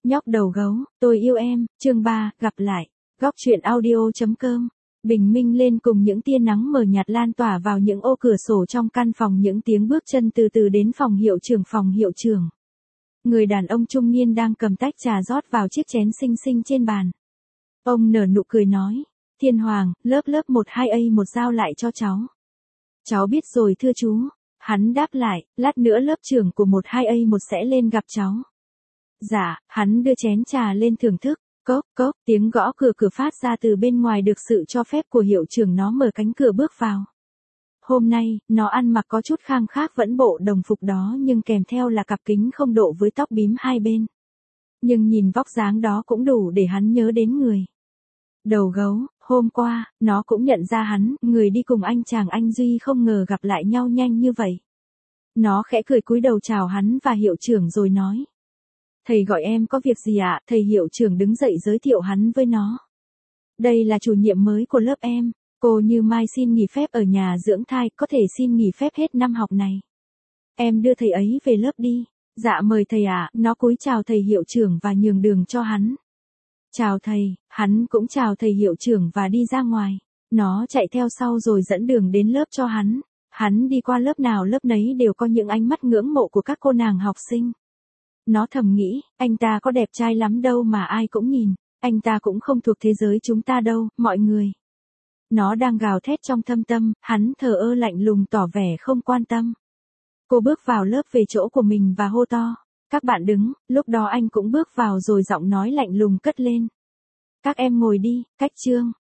Nhóc đầu gấu, tôi yêu em, chương 3, gặp lại. Góc truyện audio.com. Bình minh lên cùng những tia nắng mờ nhạt lan tỏa vào những ô cửa sổ trong căn phòng, những tiếng bước chân từ từ đến phòng hiệu trưởng. Người đàn ông trung niên đang cầm tách trà rót vào chiếc chén xinh xinh trên bàn. Ông nở nụ cười nói, Thiên Hoàng, lớp 12A1 giao lại cho cháu. Cháu biết rồi thưa chú. Hắn đáp lại, lát nữa lớp trưởng của 12A1 sẽ lên gặp cháu. Dạ, hắn đưa chén trà lên thưởng thức. Cốc cốc, tiếng gõ cửa phát ra từ bên ngoài, được sự cho phép của hiệu trưởng nó mở cánh cửa bước vào. Hôm nay, nó ăn mặc có chút khang khác vẫn bộ đồng phục đó, nhưng kèm theo là cặp kính không độ với tóc bím hai bên. Nhưng nhìn vóc dáng đó cũng đủ để hắn nhớ đến người. Đầu gấu, hôm qua, nó cũng nhận ra hắn, người đi cùng anh Duy, không ngờ gặp lại nhau nhanh như vậy. Nó khẽ cười cúi đầu chào hắn và hiệu trưởng rồi nói. Thầy gọi em có việc gì ạ? Thầy hiệu trưởng đứng dậy giới thiệu hắn với nó. Đây là chủ nhiệm mới của lớp em. Cô Như Mai xin nghỉ phép ở nhà dưỡng thai, có thể xin nghỉ phép hết năm học này. Em đưa thầy ấy về lớp đi. Dạ mời thầy ạ. Nó cúi chào thầy hiệu trưởng và nhường đường cho hắn. Chào thầy. Hắn cũng chào thầy hiệu trưởng và đi ra ngoài. Nó chạy theo sau rồi dẫn đường đến lớp cho hắn. Hắn đi qua lớp nào lớp nấy đều có những ánh mắt ngưỡng mộ của các cô nàng học sinh. Nó thầm nghĩ, anh ta có đẹp trai lắm đâu mà ai cũng nhìn, anh ta cũng không thuộc thế giới chúng ta đâu, mọi người. Nó đang gào thét trong thâm tâm, hắn thờ ơ lạnh lùng tỏ vẻ không quan tâm. Cô bước vào lớp về chỗ của mình và hô to, các bạn đứng, lúc đó anh cũng bước vào rồi giọng nói lạnh lùng cất lên. Các em ngồi đi, cách chương.